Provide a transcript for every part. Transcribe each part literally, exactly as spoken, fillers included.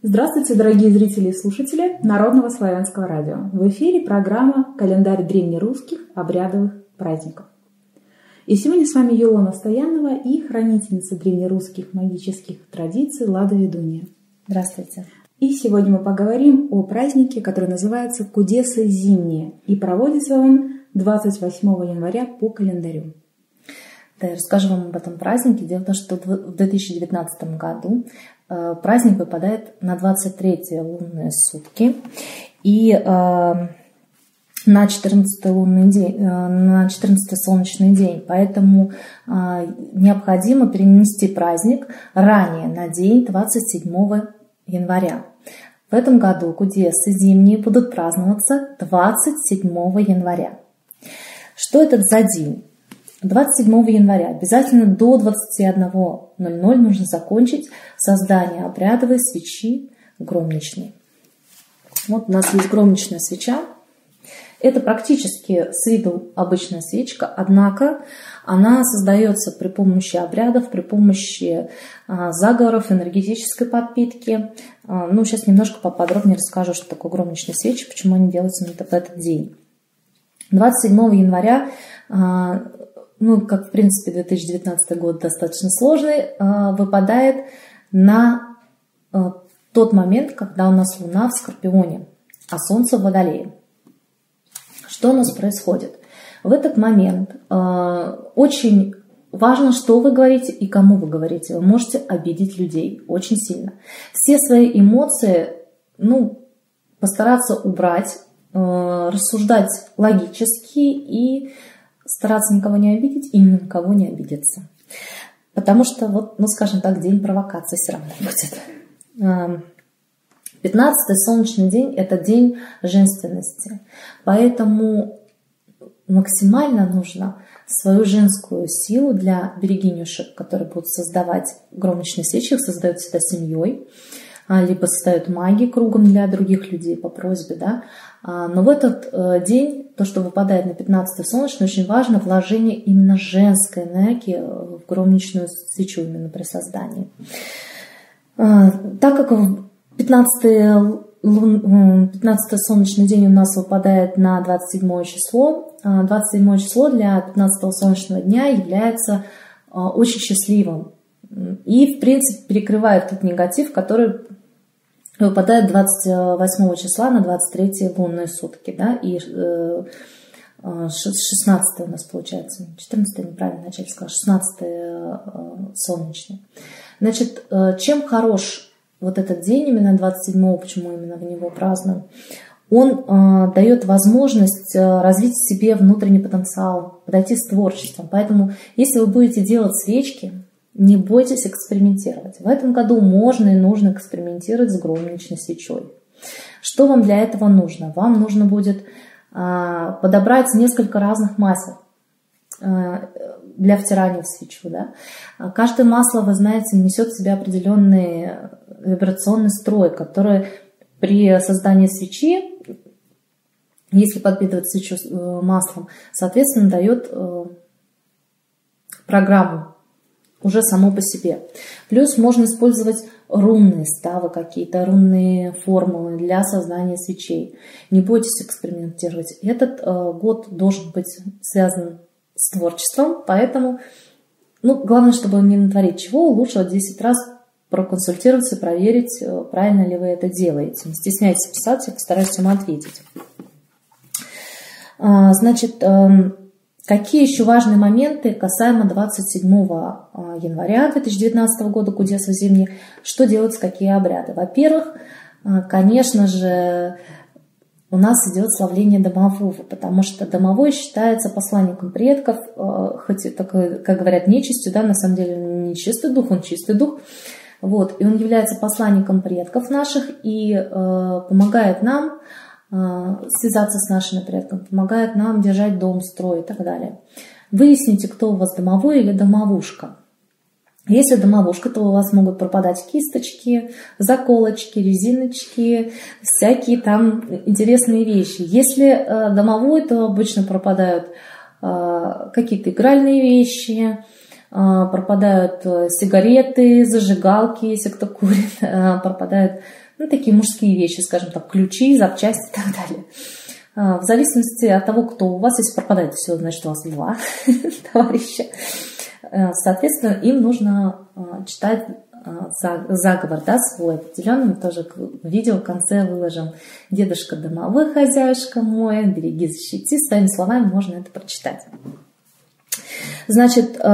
Здравствуйте, дорогие зрители и слушатели Народного славянского радио. В эфире программа «Календарь древнерусских обрядовых праздников». И сегодня с вами Юлиана Стоянова и хранительница древнерусских магических традиций Лада Ведунья. Здравствуйте. И сегодня мы поговорим о празднике, который называется Кудесы зимние, и проводится он двадцать восьмого января по календарю. Да, я расскажу вам об этом празднике. Дело в том, что в две тысячи девятнадцатом году праздник выпадает на двадцать третьи лунные сутки и э, на четырнадцатый лунный день, э, на четырнадцатый солнечный день. Поэтому э, необходимо перенести праздник ранее на день двадцать седьмого января. В этом году кудесы зимние будут праздноваться двадцать седьмого января. Что это за день? двадцать седьмого января обязательно до двадцати одного ноль-ноль нужно закончить создание обрядовой свечи громничной. Вот у нас есть громничная свеча. Это практически с виду обычная свечка, однако она создается при помощи обрядов, при помощи а, заговоров, энергетической подпитки. А, ну, сейчас немножко поподробнее расскажу, что такое громничные свечи, почему они делаются в этот день. двадцать седьмого января а, ну, как, в принципе, две тысячи девятнадцатый год достаточно сложный, выпадает на тот момент, когда у нас Луна в Скорпионе, а Солнце в Водолее. Что у нас происходит? В этот момент очень важно, что вы говорите и кому вы говорите. Вы можете обидеть людей очень сильно. Все свои эмоции, ну, постараться убрать, рассуждать логически и стараться никого не обидеть и ни на кого не обидеться. Потому что, вот, ну, скажем так, день провокации все равно будет. пятнадцатый солнечный день – это день женственности. Поэтому максимально нужно свою женскую силу для берегинюшек, которые будут создавать громничные свечи, их создают всегда семьей, либо создают маги кругом для других людей по просьбе, да. Но в этот день, то, что выпадает на пятнадцатый солнечный, очень важно вложение именно женской энергии в громничную свечу именно при создании. Так как пятнадцатый, лун... пятнадцатый солнечный день у нас выпадает на двадцать седьмое число, двадцать седьмое число для пятнадцатого солнечного дня является очень счастливым и, в принципе, перекрывает тот негатив, который выпадает двадцать восьмого числа на двадцать третьи лунные сутки, да, и шестнадцатое у нас получается, четырнадцатое неправильно начать сказать, шестнадцатое солнечный. Значит, чем хорош вот этот день, именно двадцать седьмого, почему именно в него празднуем? Он э, дает возможность развить в себе внутренний потенциал, подойти с творчеством. Поэтому, если вы будете делать свечки, не бойтесь экспериментировать. В этом году можно и нужно экспериментировать с громничной свечой. Что вам для этого нужно? Вам нужно будет а, подобрать несколько разных масел а, для втирания в свечу. Да? Каждое масло, вы знаете, несет в себе определенный вибрационный строй, который при создании свечи, если подпитывать свечу маслом, соответственно, дает программу уже само по себе. Плюс можно использовать рунные ставы какие-то, рунные формулы для создания свечей. Не бойтесь экспериментировать. Этот э, год должен быть связан с творчеством, поэтому, ну, главное, чтобы не натворить чего, лучше вот десять раз проконсультироваться, проверить, правильно ли вы это делаете. Не стесняйтесь писать, я постараюсь вам ответить. А, значит, э, какие еще важные моменты касаемо двадцать седьмого января две тысячи девятнадцатого года кудесы зимние? Что делать, какие обряды? Во-первых, конечно же, у нас идет славление домового, потому что домовой считается посланником предков, хоть это, как говорят, нечистью, да, на самом деле не чистый дух, он чистый дух. Вот, и он является посланником предков наших и э, помогает нам связаться с нашими предками, помогает нам держать дом, строй и так далее. Выясните, кто у вас домовой или домовушка. Если домовушка, то у вас могут пропадать кисточки, заколочки, резиночки, всякие там интересные вещи. Если домовой, то обычно пропадают какие-то игральные вещи, пропадают сигареты, зажигалки, если кто курит, пропадают Ну, такие мужские вещи, скажем так, ключи, запчасти и так далее. В зависимости от того, кто у вас, если пропадает все, значит, у вас два товарища. Соответственно, им нужно читать заговор, да, свой определенный. Мы тоже видео в конце выложим. Дедушка домовой, хозяюшка мой, береги, защити. Своими словами можно это прочитать. Значит,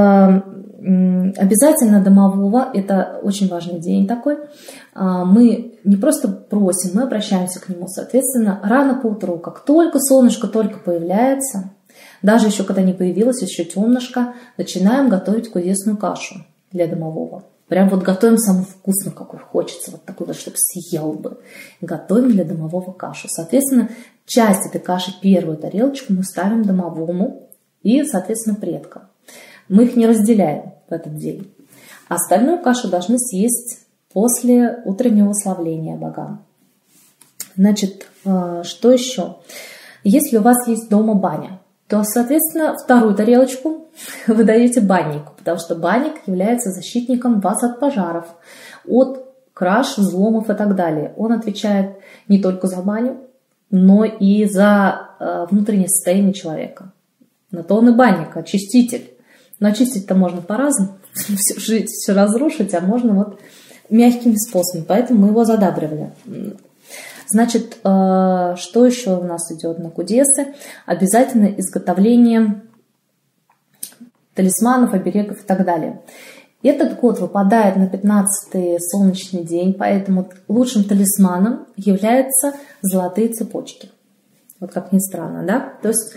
обязательно домового, это очень важный день такой, мы не просто просим, мы обращаемся к нему. Соответственно, рано поутру, как только солнышко только появляется, даже еще когда не появилось, еще темнышко, начинаем готовить кудесную кашу для домового. Прям вот готовим самую вкусную, какой хочется, вот такой вот, чтобы съел бы. Готовим для домового кашу. Соответственно, часть этой каши, первую тарелочку мы ставим домовому и, соответственно, предкам. Мы их не разделяем в этот день. Остальную кашу должны съесть после утреннего славления богам. Значит, что еще? Если у вас есть дома баня, то, соответственно, вторую тарелочку вы даете баннику, потому что банник является защитником вас от пожаров, от краж, взломов и так далее. Он отвечает не только за баню, но и за внутреннее состояние человека. На то он и банник, очиститель. Но очистить-то можно по-разному, всю жизнь все разрушить, а можно вот мягкими способами, поэтому мы его задабривали. Значит, что еще у нас идет на кудесы? Обязательно изготовление талисманов, оберегов и так далее. Этот год выпадает на пятнадцатый солнечный день, поэтому лучшим талисманом являются золотые цепочки. Вот как ни странно, да? То есть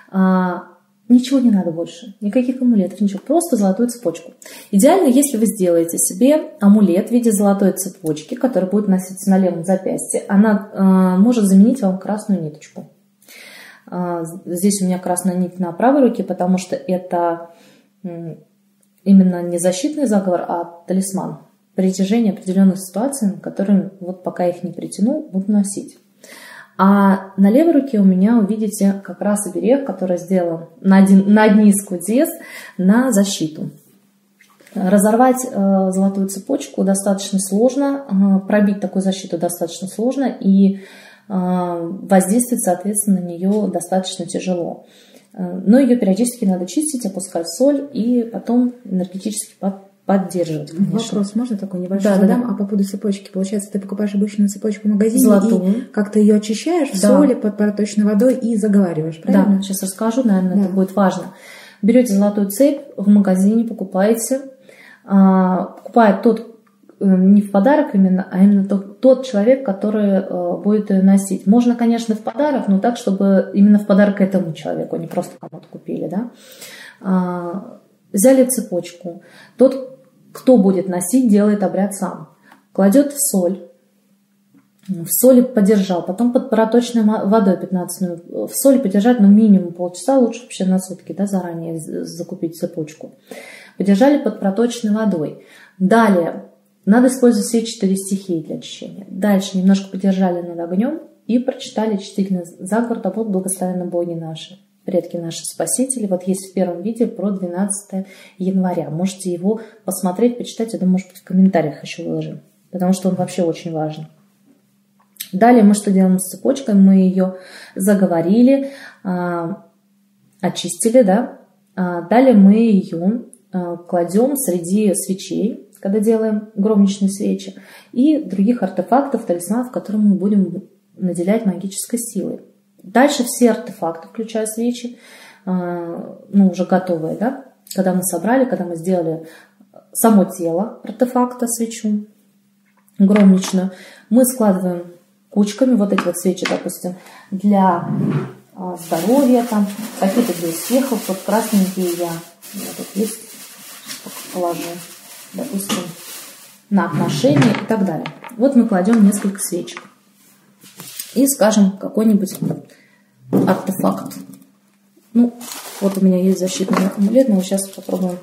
ничего не надо больше, никаких амулетов, ничего, просто золотую цепочку. Идеально, если вы сделаете себе амулет в виде золотой цепочки, который будет носиться на левом запястье, она э, может заменить вам красную ниточку. Э, здесь у меня красная нить на правой руке, потому что это э, именно не защитный заговор, а талисман. Притяжение определенных ситуаций, которые вот пока их не притяну, буду носить. А на левой руке у меня увидите как раз оберег, который сделан на, один, на одни из кудес на защиту. Разорвать э, золотую цепочку достаточно сложно, э, пробить такую защиту достаточно сложно, и э, воздействовать, соответственно, на нее достаточно тяжело. Э, но ее периодически надо чистить, опускать в соль и потом энергетически под поддерживать, конечно. Вопрос можно такой небольшой да, задам? Да, да. А по поводу цепочки, получается, ты покупаешь обычную цепочку в магазине золотую. И как-то ее очищаешь в да. соли под проточной водой и заговариваешь, правильно? Да, сейчас расскажу, наверное, да. это будет важно. Берете золотую цепь в магазине, покупаете. Покупает тот, не в подарок именно, а именно тот, тот человек, который будет ее носить. Можно, конечно, в подарок, но так, чтобы именно в подарок этому человеку, не просто кому-то купили, да. Взяли цепочку. Тот, кто будет носить, делает обряд сам. Кладет в соль. В соли подержал. Потом под проточной водой пятнадцать минут. В соли подержать, ну, минимум полчаса. Лучше вообще на сутки, да, заранее закупить цепочку. Подержали под проточной водой. Далее надо использовать все четыре стихии для очищения. Дальше немножко подержали над огнем и прочитали чтительный заговор: да будут благословенны боги наши, предки наши спасители. Вот есть в первом видео про двенадцатое января. Можете его посмотреть, почитать. Я думаю, может быть, в комментариях еще выложим, потому что он вообще очень важен. Далее мы что делаем с цепочкой? Мы ее заговорили, очистили, да. Далее мы ее кладем среди свечей, когда делаем громничные свечи, и других артефактов, талисманов, которые мы будем наделять магической силой. Дальше все артефакты, включая свечи, ну, уже готовые, да, когда мы собрали, когда мы сделали само тело артефакта, свечу громничную, мы складываем кучками вот эти вот свечи, допустим, для здоровья, там, какие-то для успехов. Вот красненькие я, у меня тут есть, положу, допустим, на отношения и так далее. Вот мы кладем несколько свечек. И, скажем, какой-нибудь артефакт. Ну, вот у меня есть защитный амулет, но сейчас попробуем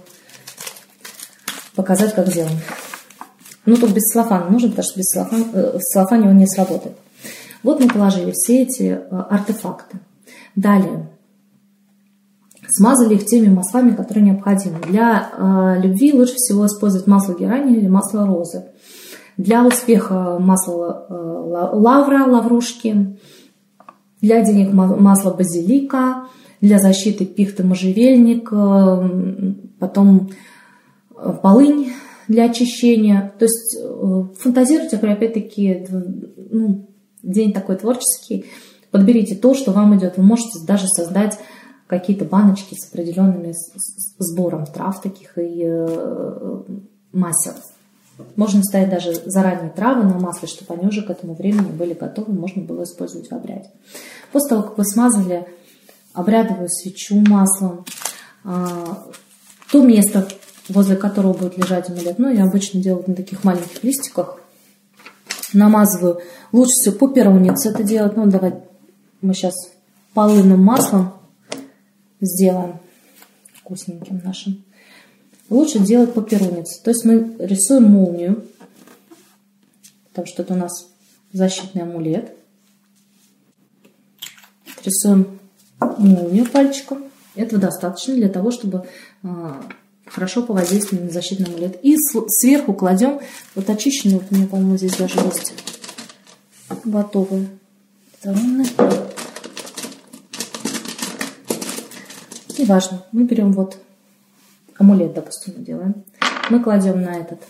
показать, как сделаем. Ну, тут без целлофана нужно, потому что без целлофана, э, в целлофане он не сработает. Вот мы положили все эти э, артефакты. Далее смазали их теми маслами, которые необходимы. Для э, любви лучше всего использовать масло герани или масло розы. Для успеха масло лавра, лаврушки, для денег масло базилика, для защиты пихта можжевельник, потом полынь для очищения. То есть фантазируйте, опять-таки, ну, день такой творческий. Подберите то, что вам идет. Вы можете даже создать какие-то баночки с определенным сбором трав таких и масел. Можно ставить даже заранее травы на масле, чтобы они уже к этому времени были готовы, можно было использовать в обряде. После того, как вы смазали обрядовую свечу маслом, то место, возле которого будет лежать амулет, ну, я обычно делаю на таких маленьких листиках, намазываю. Лучше всего по перунице это делать. Ну, давай мы сейчас полынным маслом сделаем вкусненьким нашим. Лучше делать по перунице. То есть мы рисуем молнию, потому что это у нас защитный амулет. Рисуем молнию пальчиком. Этого достаточно для того, чтобы хорошо повоздействовать на защитный амулет. И сверху кладем вот очищенные, вот у меня, по-моему, здесь даже есть готовые. Неважно, мы берем вот амулет, допустим, мы делаем. Мы кладем на этот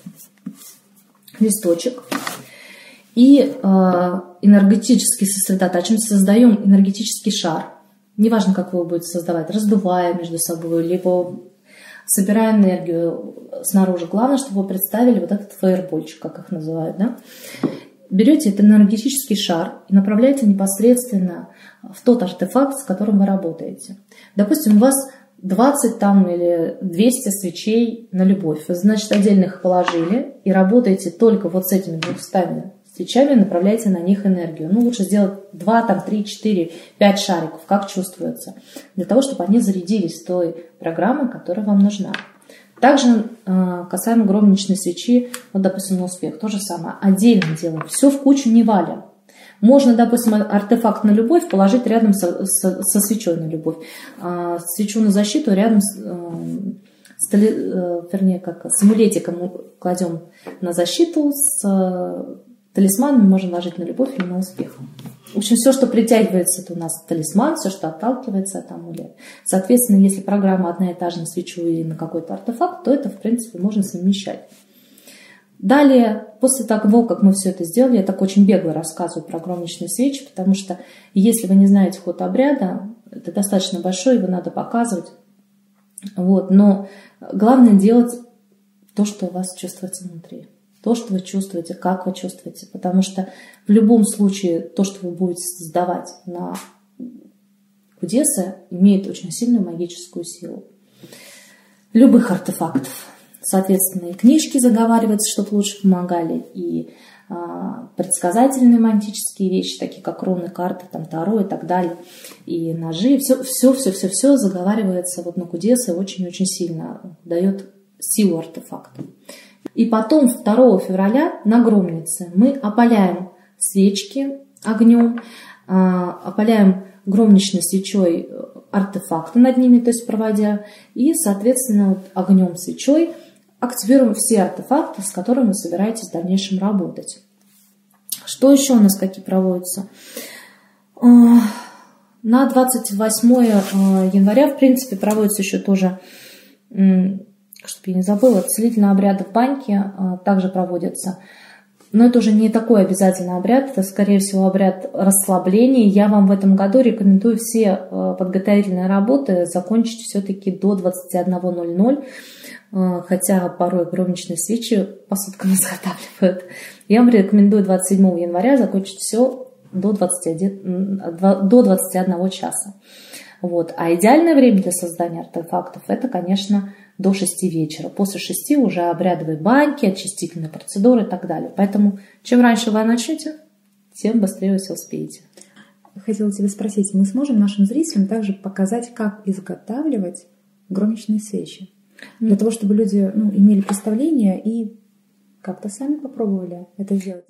листочек и э, энергетически сосредотачиваемся, создаем энергетический шар. Неважно, как вы его будете создавать, раздувая между собой, либо собирая энергию снаружи. Главное, чтобы вы представили вот этот фаербольчик, как их называют, да? Берете этот энергетический шар и направляете непосредственно в тот артефакт, с которым вы работаете. Допустим, у вас двадцать там или двести свечей на любовь. Вы, значит, отдельно их положили и работаете только вот с этими двумястами свечами, направляете на них энергию. Ну, лучше сделать два, там, три, четыре, пять шариков, как чувствуется, для того, чтобы они зарядились той программой, которая вам нужна. Также э, касаемо громничной свечи, вот, допустим, на успех, то же самое. Отдельно делаем, все в кучу не валим. Можно, допустим, артефакт на любовь положить рядом со, со, со свечой на любовь. А свечу на защиту рядом с, с, вернее, как, с амулетиком кладем на защиту, с талисманом можно ложить на любовь или на успех. В общем, все, что притягивается, это у нас талисман, все, что отталкивается, это амулет. Соответственно, если программа одна и та же на свечу или на какой-то артефакт, то это, в принципе, можно совмещать. Далее, после того, как мы все это сделали, я так очень бегло рассказываю про громничные свечи, потому что если вы не знаете ход обряда, это достаточно большой, его надо показывать. Вот, но главное делать то, что у вас чувствуется внутри. То, что вы чувствуете, как вы чувствуете. Потому что в любом случае то, что вы будете создавать на кудесы, имеет очень сильную магическую силу. Любых артефактов. Соответственно, и книжки заговариваются, чтобы лучше помогали, и а, предсказательные магические вещи, такие как руны, карты, там, таро и так далее, и ножи. Все, все, все, все, все заговаривается вот на кудесы очень-очень сильно, дает силу артефакту. И потом второго февраля на Громнице мы опаляем свечки огнем, а, опаляем громничной свечой артефакты над ними, то есть проводя, и, соответственно, вот огнем свечой активируем все артефакты, с которыми вы собираетесь в дальнейшем работать. Что еще у нас какие проводятся? На двадцать восьмое января, в принципе, проводится еще тоже, чтобы я не забыла, целительные обряды в баньке также проводятся. Но это уже не такой обязательный обряд, это, скорее всего, обряд расслабления. Я вам в этом году рекомендую все подготовительные работы закончить все-таки до двадцати одного ноль-ноль, хотя порой громничные свечи по суткам изготавливают. Я вам рекомендую двадцать седьмого января закончить все до двадцати одного часа. Вот. А идеальное время для создания артефактов это, конечно, до шести вечера. После шести уже обрядовые баньки, очистительные процедуры и так далее. Поэтому чем раньше вы начнете, тем быстрее вы все успеете. Хотела тебя спросить, мы сможем нашим зрителям также показать, как изготавливать громничные свечи? Mm. Для того, чтобы люди ну, имели представление и как-то сами попробовали это сделать.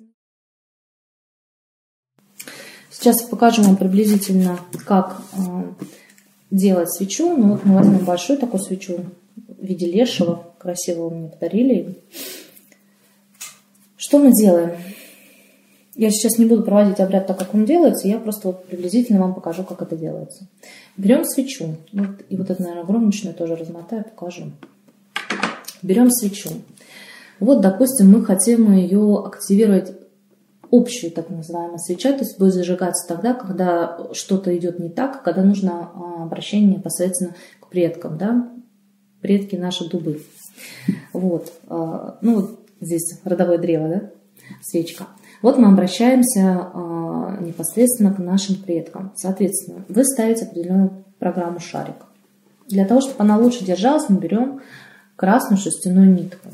Сейчас я покажу вам приблизительно, как э, делать свечу. Ну вот мы возьмем большую такую свечу в виде лешего. Красивого мне подарили. Что Что мы делаем? Я сейчас не буду проводить обряд так, как он делается, я просто вот приблизительно вам покажу, как это делается. Берем свечу. Вот, и вот это, наверное, громочную тоже размотаю, покажу. Берем свечу. Вот, допустим, мы хотим ее активировать, общую так называемую свеча, то есть будет зажигаться тогда, когда что-то идет не так, когда нужно обращение непосредственно к предкам, да, предки наши дубы. Вот, ну вот здесь родовое древо, да, свечка. Вот мы обращаемся непосредственно к нашим предкам. Соответственно, вы ставите определенную программу шарик. Для того, чтобы она лучше держалась, мы берем красную шерстяную нитку.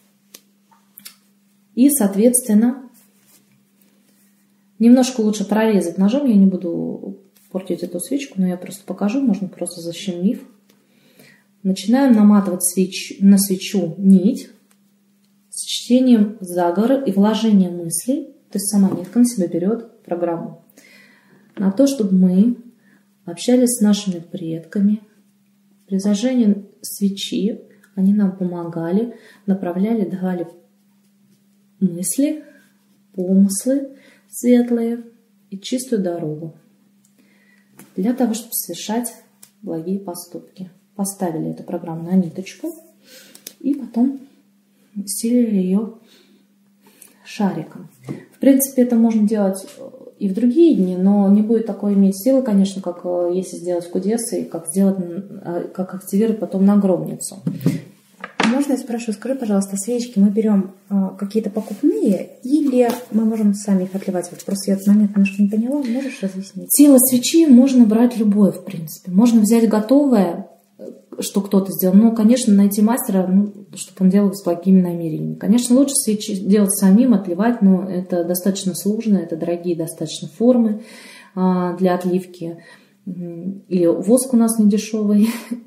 И, соответственно, немножко лучше прорезать ножом. Я не буду портить эту свечку, но я просто покажу. Можно просто защемив. Начинаем наматывать свеч... на свечу нить с чтением заговора и вложением мыслей. То есть сама нитка на себя берет программу. На то, чтобы мы общались с нашими предками. При зажжении свечи они нам помогали, направляли, давали мысли, помыслы светлые и чистую дорогу для того, чтобы совершать благие поступки. Поставили эту программу на ниточку и потом стелили ее шариком. В принципе, это можно делать и в другие дни, но не будет такой иметь силы, конечно, как если сделать в кудесе и как сделать, как активировать потом на громницу. Можно я спрошу, скажи, пожалуйста, свечки мы берем э, какие-то покупные или мы можем сами их отливать? Вот просто я этот момент немножко не поняла, можешь разъяснить? Тело свечи можно брать любое, в принципе. Можно взять готовое, что кто-то сделал. Но, конечно, найти мастера, ну, чтобы он делал с благими намерениями. Конечно, лучше свечи делать самим, отливать, но это достаточно сложно, это дорогие достаточно формы э, для отливки. И воск у нас не дешевый,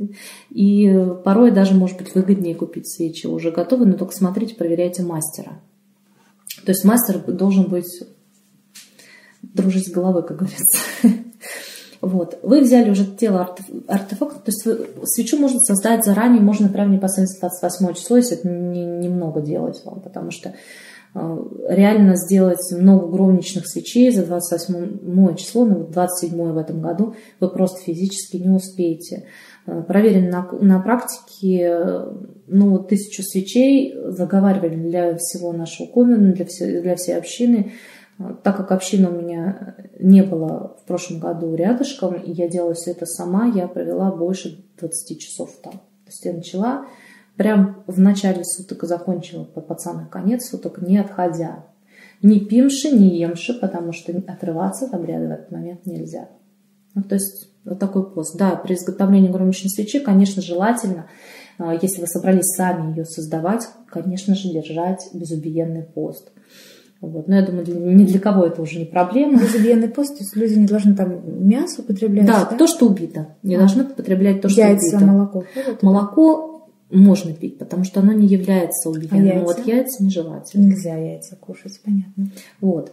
и порой даже может быть выгоднее купить свечи уже готовые, но только смотрите, проверяйте мастера. То есть мастер должен быть дружить с головой, как говорится. Вот. Вы взяли уже тело артефакта, то есть вы, свечу можно создать заранее, можно прямо непосредственно двадцать восьмое число, если это немного не делать вам, потому что реально сделать много громничных свечей за двадцать восьмое число, ну, двадцать седьмое в этом году, вы просто физически не успеете. Проверено на, на практике, ну, тысячу свечей заговаривали для всего нашего комина, для, все, для всей общины. Так как община у меня не было в прошлом году рядышком, и я делала все это сама, я провела больше двадцати часов там. То есть я начала прям в начале суток и закончила под самый конец суток, не отходя. Не пимши, не емши, потому что отрываться от обряда в этот момент нельзя. Ну, то есть вот такой пост. Да, при изготовлении громичной свечи, конечно, желательно, если вы собрались сами ее создавать, конечно же, держать безубиенный пост. Вот. Но я думаю, для, ни для кого это уже не проблема. Безубиенный пост, то есть люди не должны там мясо употреблять? Да, да? то, что убито. Не а. должны употреблять то, что яйца, убито. молоко. Молоко можно пить, потому что оно не является убиенным. А яйца? Вот яйца нежелательно. Нельзя яйца кушать, понятно. Вот.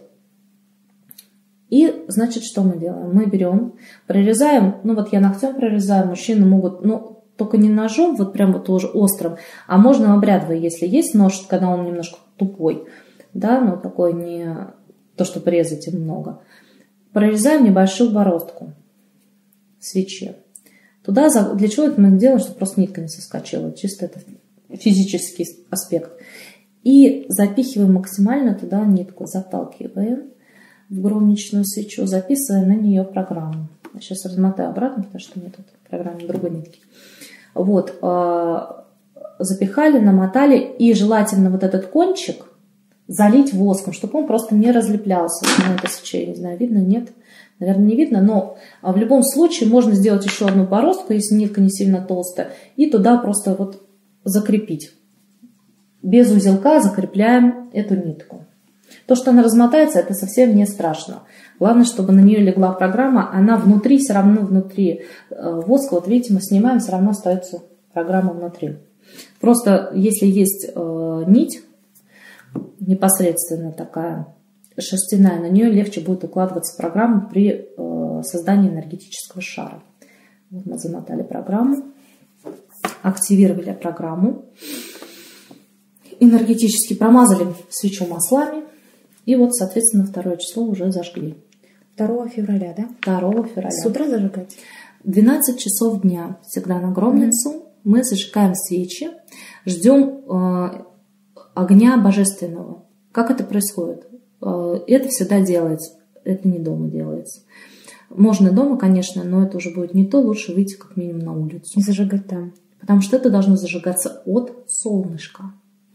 И, значит, что мы делаем? Мы берем, прорезаем, ну вот я ногтем прорезаю, мужчины могут, ну, только не ножом, вот прям вот тоже острым, а можно обрядовый, если есть нож, когда он немножко тупой, да, но такой не то, что порезать им много. Прорезаем небольшую бороздку свечи. Туда, для чего это мы делаем, чтобы просто нитка не соскочила, чисто это физический аспект. И запихиваем максимально туда нитку, заталкиваем в громничную свечу, записывая на нее программу. Я сейчас размотаю обратно, потому что нет тут программы другой нитки. Вот, запихали, намотали, и желательно вот этот кончик залить воском, чтобы он просто не разлеплялся. На этой свече, не знаю, видно, нет, наверное, не видно, но в любом случае можно сделать еще одну бороздку, если нитка не сильно толстая, и туда просто вот закрепить. Без узелка закрепляем эту нитку. То, что она размотается, это совсем не страшно. Главное, чтобы на нее легла программа, она внутри, все равно внутри воска, вот видите, мы снимаем, все равно остается программа внутри. Просто если есть э, нить, непосредственно такая шерстяная, на нее легче будет укладываться программа при э, создании энергетического шара. Вот мы замотали программу, активировали программу. энергетически промазали свечу маслами. И вот, соответственно, второе число уже зажгли. второго февраля, да? второго февраля. С утра зажигать? двенадцать часов дня всегда на Громницу. Mm-hmm. Мы зажигаем свечи, ждем э, огня божественного. Как это происходит? Э, это всегда делается. Это не дома делается. Можно дома, конечно, но это уже будет не то. Лучше выйти как минимум на улицу. И зажигать там. Потому что это должно зажигаться от солнышка.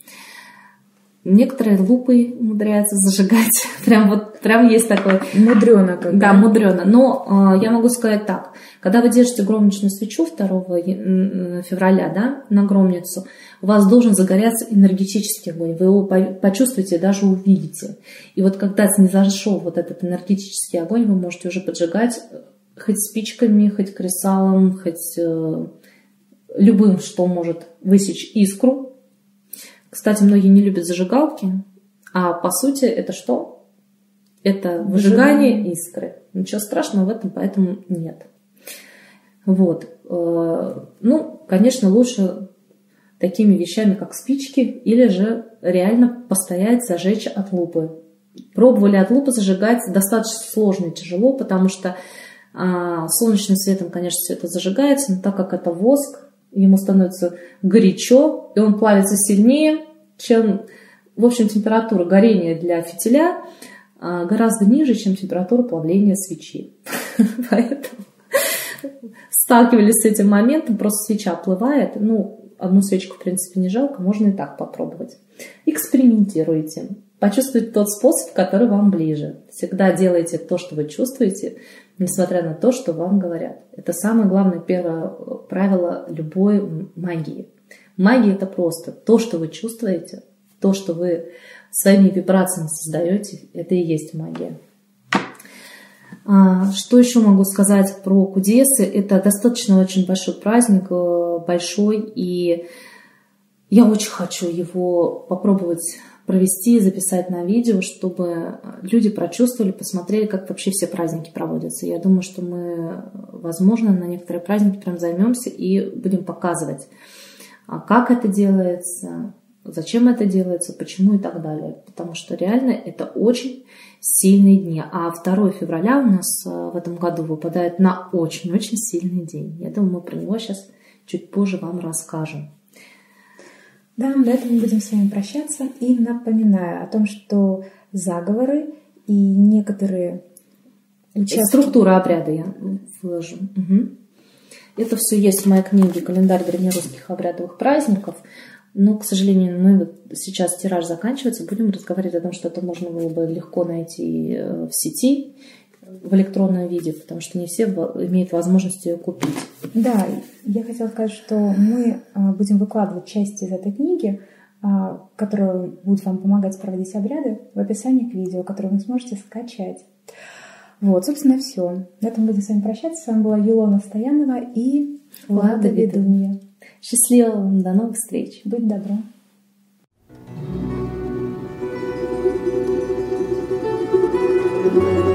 Некоторые лупой умудряются зажигать. Прям вот, прям есть такое. Мудрено как бы. Да, мудрено. Но э, я могу сказать так. Когда вы держите громничную свечу второго февраля, да, на Громницу, у вас должен загореться энергетический огонь. Вы его почувствуете, даже увидите. И вот когда не зашел вот этот энергетический огонь, вы можете уже поджигать хоть спичками, хоть кресалом, хоть э, любым, что может высечь искру. Кстати, многие не любят зажигалки, а по сути это что? Это выжигание Выжигание. искры. Ничего страшного в этом поэтому нет. Вот. Ну, конечно, лучше такими вещами, как спички, или же реально постоять, зажечь от лупы. Пробовали от лупы зажигать, достаточно сложно и тяжело, потому что солнечным светом, конечно, все это зажигается, но так как это воск, ему становится горячо, и он плавится сильнее, чем, в общем, температура горения для фитиля гораздо ниже, чем температура плавления свечи. Поэтому сталкивались с этим моментом, просто свеча оплывает. Ну, одну свечку, в принципе, не жалко, можно и так попробовать. Экспериментируйте. Почувствуйте тот способ, который вам ближе. Всегда делайте то, что вы чувствуете, несмотря на то, что вам говорят. Это самое главное, первое правило любой магии. Магия – это просто то, что вы чувствуете, то, что вы своими вибрациями создаете, это и есть магия. Что еще могу сказать про Кудесы? Это достаточно очень большой праздник, большой, и я очень хочу его попробовать провести, записать на видео, чтобы люди прочувствовали, посмотрели, как вообще все праздники проводятся. Я думаю, что мы, возможно, на некоторые праздники прям займемся и будем показывать, как это делается, зачем это делается, почему и так далее. Потому что реально это очень сильные дни. А второго февраля у нас в этом году выпадает на очень-очень сильный день. Я думаю, мы про него сейчас чуть позже вам расскажем. Да, на этом мы будем с вами прощаться. И напоминаю о том, что заговоры и некоторые участки... Структура обряда я выложу. Угу. Это все есть в моей книге «Календарь древнерусских обрядовых праздников». Но, к сожалению, мы вот сейчас тираж заканчивается. Будем разговаривать о том, что это можно было бы легко найти в сети, в электронном виде, потому что не все имеют возможность ее купить. Да, я хотела сказать, что мы будем выкладывать части из этой книги, которые будут вам помогать проводить обряды, в описании к видео, которое вы сможете скачать. Вот, собственно, все. На этом будем с вами прощаться. С вами была Юлона Стоянова и Влада Ведунья. Счастливо вам, до новых встреч. Будь добра. Thank you.